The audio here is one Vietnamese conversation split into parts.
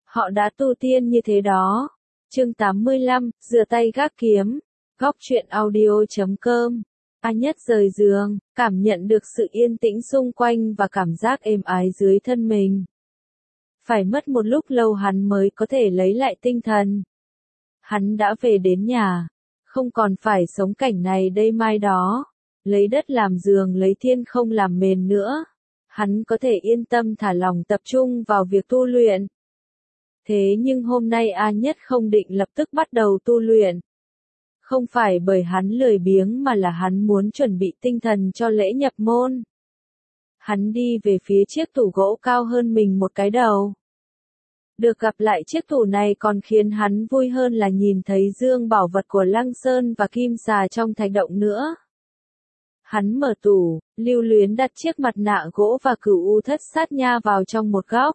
Họ đã tu tiên như thế đó. Chương 85, rửa tay gác kiếm. Góc truyện audio.com. A Nhất rời giường, cảm nhận được sự yên tĩnh xung quanh và cảm giác êm ái dưới thân mình. Phải mất một lúc lâu hắn mới có thể lấy lại tinh thần. Hắn đã về đến nhà, không còn phải sống cảnh này đây mai đó, lấy đất làm giường lấy thiên không làm mền nữa. Hắn có thể yên tâm thả lòng tập trung vào việc tu luyện. Thế nhưng hôm nay A Nhất không định lập tức bắt đầu tu luyện. Không phải bởi hắn lười biếng mà là hắn muốn chuẩn bị tinh thần cho lễ nhập môn. Hắn đi về phía chiếc tủ gỗ cao hơn mình một cái đầu. Được gặp lại chiếc tủ này còn khiến hắn vui hơn là nhìn thấy dương bảo vật của Lăng Sơn và Kim Xà trong thạch động nữa. Hắn mở tủ, lưu luyến đặt chiếc mặt nạ gỗ và cửu u thất sát nha vào trong một góc.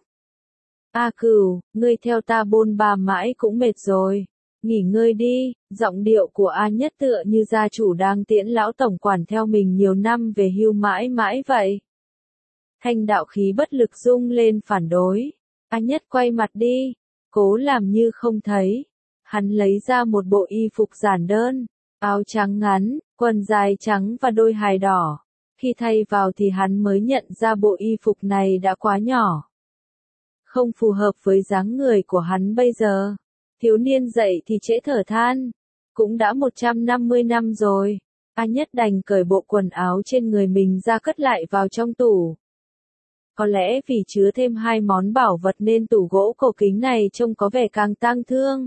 A Cửu, ngươi theo ta bôn ba mãi cũng mệt rồi. Nghỉ ngơi đi, giọng điệu của A Nhất tựa như gia chủ đang tiễn lão tổng quản theo mình nhiều năm về hưu mãi mãi vậy. Thanh đạo khí bất lực rung lên phản đối. A Nhất quay mặt đi, cố làm như không thấy. Hắn lấy ra một bộ y phục giản đơn, áo trắng ngắn, quần dài trắng và đôi hài đỏ. Khi thay vào thì hắn mới nhận ra bộ y phục này đã quá nhỏ. Không phù hợp với dáng người của hắn bây giờ. Thiếu niên dậy thì trễ thở than. Cũng đã 150 năm rồi. A Nhất đành cởi bộ quần áo trên người mình ra cất lại vào trong tủ. Có lẽ vì chứa thêm 2 món bảo vật nên tủ gỗ cổ kính này trông có vẻ càng tang thương.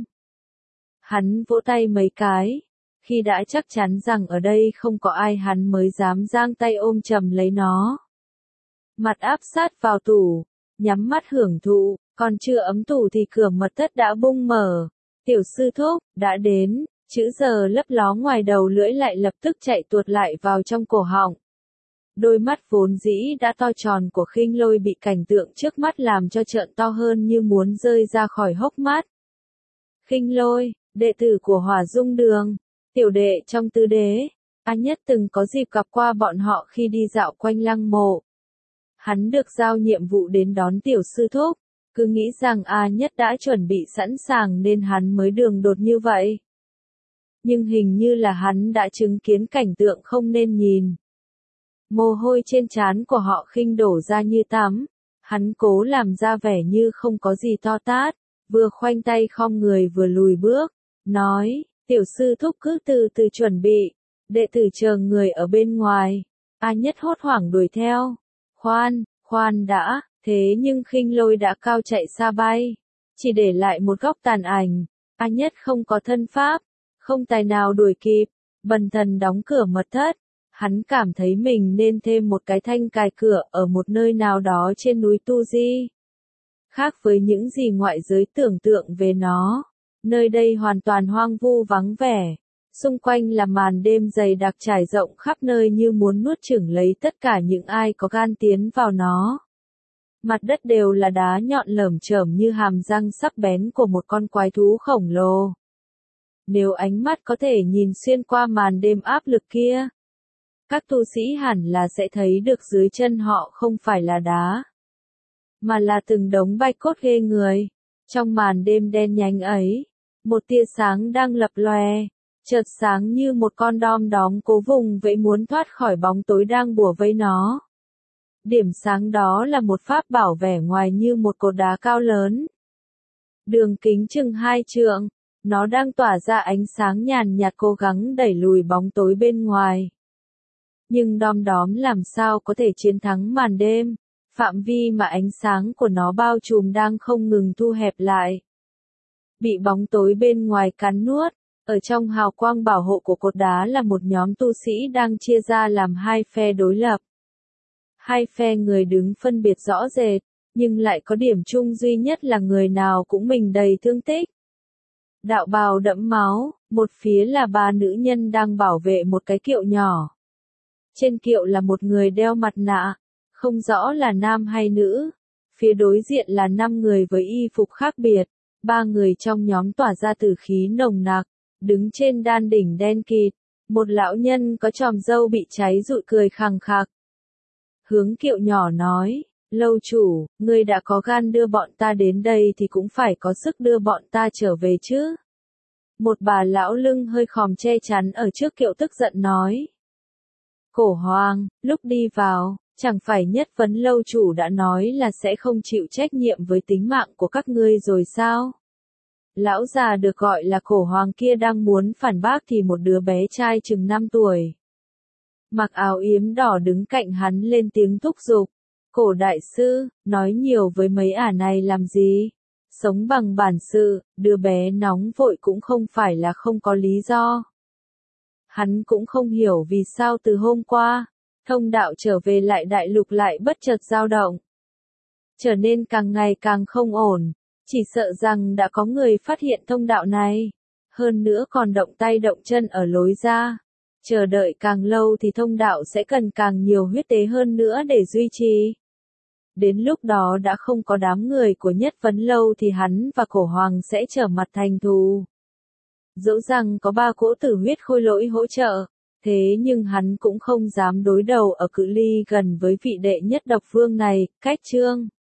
Hắn vỗ tay mấy cái. Khi đã chắc chắn rằng ở đây không có ai hắn mới dám giang tay ôm chầm lấy nó. Mặt áp sát vào tủ, nhắm mắt hưởng thụ, còn chưa ấm tủ thì cửa mật thất đã bung mở. Tiểu sư thúc, đã đến, chữ giờ lấp ló ngoài đầu lưỡi lại lập tức chạy tuột lại vào trong cổ họng. Đôi mắt vốn dĩ đã to tròn của Khinh Lôi bị cảnh tượng trước mắt làm cho trợn to hơn như muốn rơi ra khỏi hốc mắt. Khinh Lôi, đệ tử của Hỏa Dung Đường, tiểu đệ trong tứ đế. A Nhất từng có dịp gặp qua bọn họ khi đi dạo quanh lăng mộ. Hắn được giao nhiệm vụ đến đón tiểu sư thúc, cứ nghĩ rằng A Nhất đã chuẩn bị sẵn sàng nên hắn mới đường đột như vậy. Nhưng hình như là hắn đã chứng kiến cảnh tượng không nên nhìn. Mồ hôi trên trán của họ Khinh đổ ra như tắm, hắn cố làm ra vẻ như không có gì to tát, vừa khoanh tay khom người vừa lùi bước, nói, tiểu sư thúc cứ từ từ chuẩn bị, đệ tử chờ người ở bên ngoài. A Nhất hốt hoảng đuổi theo. Khoan đã, thế nhưng Khinh Lôi đã cao chạy xa bay, chỉ để lại một góc tàn ảnh. A Nhất không có thân pháp, không tài nào đuổi kịp, bần thần đóng cửa mật thất. Hắn cảm thấy mình nên thêm một cái thanh cài cửa ở một nơi nào đó trên núi Tu Di. Khác với những gì ngoại giới tưởng tượng về nó, nơi đây hoàn toàn hoang vu vắng vẻ. Xung quanh là màn đêm dày đặc trải rộng khắp nơi như muốn nuốt chửng lấy tất cả những ai có gan tiến vào nó. Mặt đất đều là đá nhọn lởm chởm như hàm răng sắc bén của một con quái thú khổng lồ. Nếu ánh mắt có thể nhìn xuyên qua màn đêm áp lực kia, các tu sĩ hẳn là sẽ thấy được dưới chân họ không phải là đá, mà là từng đống bạch cốt ghê người. Trong màn đêm đen nhánh ấy, một tia sáng đang lập lòe, chợt sáng như một con đom đóm cố vùng vẫy muốn thoát khỏi bóng tối đang bủa vây nó. Điểm sáng đó là một pháp bảo vẻ ngoài như một cột đá cao lớn. Đường kính chừng 2 trượng, nó đang tỏa ra ánh sáng nhàn nhạt cố gắng đẩy lùi bóng tối bên ngoài. Nhưng đom đóm làm sao có thể chiến thắng màn đêm, phạm vi mà ánh sáng của nó bao trùm đang không ngừng thu hẹp lại. Bị bóng tối bên ngoài cắn nuốt, ở trong hào quang bảo hộ của cột đá là một nhóm tu sĩ đang chia ra làm 2 phe đối lập. 2 phe người đứng phân biệt rõ rệt, nhưng lại có điểm chung duy nhất là người nào cũng mình đầy thương tích. Đạo bào đẫm máu, một phía là 3 nữ nhân đang bảo vệ một cái kiệu nhỏ. Trên kiệu là một người đeo mặt nạ, không rõ là nam hay nữ. Phía đối diện là 5 người với y phục khác biệt, 3 người trong nhóm tỏa ra tử khí nồng nặc, đứng trên đan đỉnh đen kịt. Một lão nhân có chòm râu bị cháy rụi cười khằng khặc. Hướng kiệu nhỏ nói, Lâu chủ, ngươi đã có gan đưa bọn ta đến đây thì cũng phải có sức đưa bọn ta trở về chứ. Một bà lão lưng hơi khòm che chắn ở trước kiệu tức giận nói. Cổ Hoàng, lúc đi vào, chẳng phải Nhất Vấn lâu chủ đã nói là sẽ không chịu trách nhiệm với tính mạng của các ngươi rồi sao? Lão già được gọi là Cổ Hoàng kia đang muốn phản bác thì một đứa bé trai chừng 5 tuổi. Mặc áo yếm đỏ đứng cạnh hắn lên tiếng thúc giục. Cổ đại sư, nói nhiều với mấy ả này làm gì? Sống bằng bản sự, đứa bé nóng vội cũng không phải là không có lý do. Hắn cũng không hiểu vì sao từ hôm qua, thông đạo trở về lại đại lục lại bất chợt dao động. Trở nên càng ngày càng không ổn, chỉ sợ rằng đã có người phát hiện thông đạo này. Hơn nữa còn động tay động chân ở lối ra. Chờ đợi càng lâu thì thông đạo sẽ cần càng nhiều huyết tế hơn nữa để duy trì. Đến lúc đó đã không có đám người của Nhất Vấn lâu thì hắn và Cổ Hoàng sẽ trở mặt thành thù. Dẫu rằng có 3 cỗ tử huyết khôi lỗi hỗ trợ, thế nhưng hắn cũng không dám đối đầu ở cự ly gần với vị đệ nhất độc vương này. Cách chương